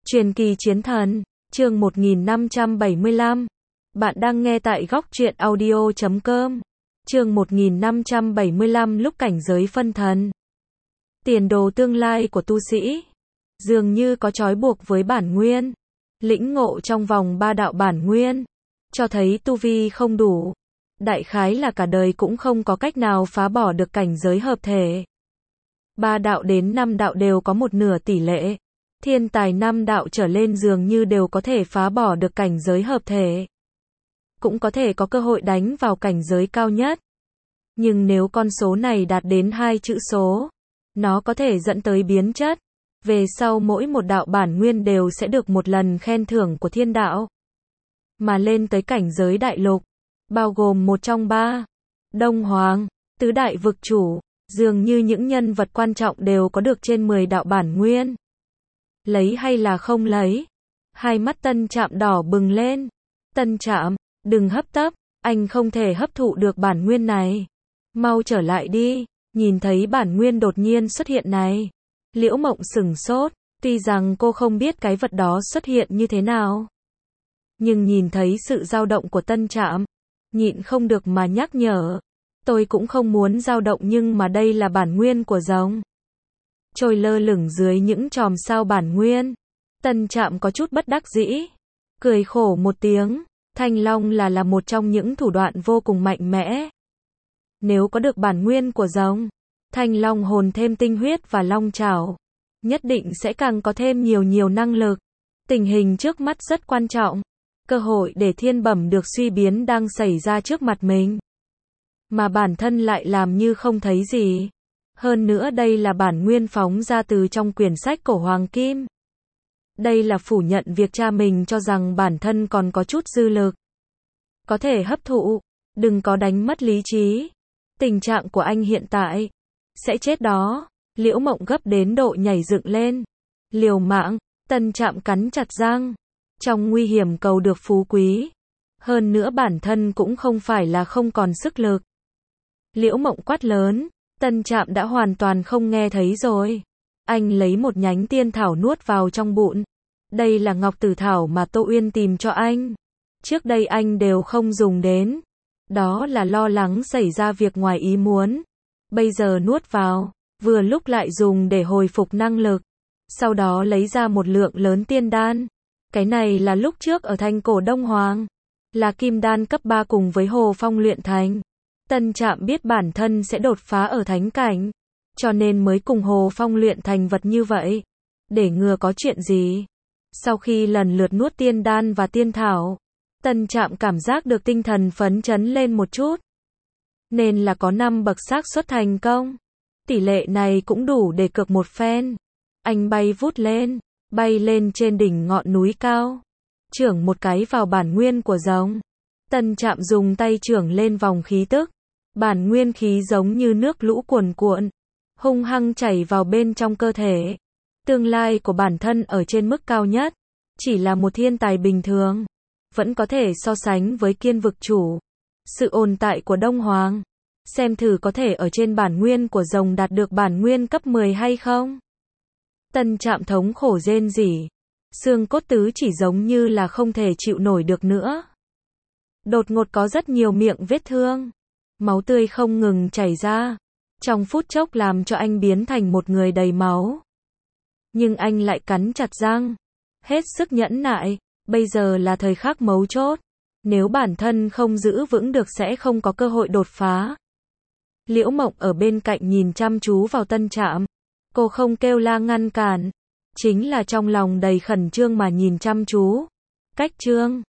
Truyền kỳ chiến thần, chương 1575. Bạn đang nghe tại góc truyện audio.com. Chương 1575 lúc cảnh giới phân thần. Tiền đồ tương lai của tu sĩ dường như có trói buộc với bản nguyên. Lĩnh ngộ trong vòng 3 đạo bản nguyên, cho thấy tu vi không đủ. Đại khái là cả đời cũng không có cách nào phá bỏ được cảnh giới hợp thể. 3 đạo đến 5 đạo đều có một nửa tỷ lệ. Thiên tài 5 đạo trở lên dường như đều có thể phá bỏ được cảnh giới hợp thể. Cũng có thể có cơ hội đánh vào cảnh giới cao nhất. Nhưng nếu con số này đạt đến 2 chữ số, nó có thể dẫn tới biến chất. Về sau mỗi một đạo bản nguyên đều sẽ được một lần khen thưởng của thiên đạo. Mà lên tới cảnh giới đại lục, bao gồm một trong 3, Đông Hoàng, tứ đại vực chủ, dường như những nhân vật quan trọng đều có được trên 10 đạo bản nguyên. Lấy hay là không lấy? Hai mắt Tân Trạm đỏ bừng lên. Tân Trạm, đừng hấp tấp, anh không thể hấp thụ được bản nguyên này. Mau trở lại đi. Nhìn thấy bản nguyên đột nhiên xuất hiện này, Liễu Mộng sửng sốt, tuy rằng cô không biết cái vật đó xuất hiện như thế nào. Nhưng nhìn thấy sự dao động của Tân Trạm, nhịn không được mà nhắc nhở. Tôi cũng không muốn dao động nhưng mà đây là bản nguyên của rồng. Trôi lơ lửng dưới những chòm sao bản nguyên. Tân Trạm có chút bất đắc dĩ, cười khổ một tiếng. Thanh Long là một trong những thủ đoạn vô cùng mạnh mẽ. Nếu có được bản nguyên của rồng, Thanh Long hồn thêm tinh huyết và long trảo, nhất định sẽ càng có thêm nhiều năng lực. Tình hình trước mắt rất quan trọng. Cơ hội để thiên bẩm được suy biến đang xảy ra trước mặt mình. Mà bản thân lại làm như không thấy gì. Hơn nữa đây là bản nguyên phóng ra từ trong quyển sách cổ Hoàng Kim. Đây là phủ nhận việc cha mình cho rằng bản thân còn có chút dư lực. Có thể hấp thụ, đừng có đánh mất lý trí. Tình trạng của anh hiện tại sẽ chết đó. Liễu Mộng gấp đến độ nhảy dựng lên. Liều mạng, Tân Trạm cắn chặt răng. Trong nguy hiểm cầu được phú quý. Hơn nữa bản thân cũng không phải là không còn sức lực. Liễu Mộng quát lớn. Tân Trạm đã hoàn toàn không nghe thấy rồi. Anh lấy một nhánh tiên thảo nuốt vào trong bụng. Đây là ngọc tử thảo mà Tô Uyên tìm cho anh. Trước đây anh đều không dùng đến. Đó là lo lắng xảy ra việc ngoài ý muốn. Bây giờ nuốt vào, vừa lúc lại dùng để hồi phục năng lực. Sau đó lấy ra một lượng lớn tiên đan. Cái này là lúc trước ở thành cổ Đông Hoàng. Là kim đan cấp 3 cùng với Hồ Phong luyện thành. Tân Trạm biết bản thân sẽ đột phá ở thánh cảnh, cho nên mới cùng Hồ Phong luyện thành vật như vậy, để ngừa có chuyện gì. Sau khi lần lượt nuốt tiên đan và tiên thảo, Tân Trạm cảm giác được tinh thần phấn chấn lên một chút. Nên là có 5 bậc xác suất thành công. Tỷ lệ này cũng đủ để cược một phen. Anh bay vút lên, bay lên trên đỉnh ngọn núi cao. Chưởng một cái vào bản nguyên của rồng. Tân Trạm dùng tay chưởng lên vòng khí tức. Bản nguyên khí giống như nước lũ cuồn cuộn, hung hăng chảy vào bên trong cơ thể. Tương lai của bản thân ở trên mức cao nhất, chỉ là một thiên tài bình thường, vẫn có thể so sánh với Kiên vực chủ. Sự ồn tại của Đông Hoàng, xem thử có thể ở trên bản nguyên của rồng đạt được bản nguyên cấp 10 hay không. Tân Trạm thống khổ rên rỉ, xương cốt tứ chỉ giống như là không thể chịu nổi được nữa. Đột ngột có rất nhiều miệng vết thương. Máu tươi không ngừng chảy ra, trong phút chốc làm cho anh biến thành một người đầy máu. Nhưng anh lại cắn chặt răng, hết sức nhẫn nại, bây giờ là thời khắc mấu chốt. Nếu bản thân không giữ vững được sẽ không có cơ hội đột phá. Liễu Mộng ở bên cạnh nhìn chăm chú vào Tân Trạm. Cô không kêu la ngăn cản, chính là trong lòng đầy khẩn trương mà nhìn chăm chú. Cách trương,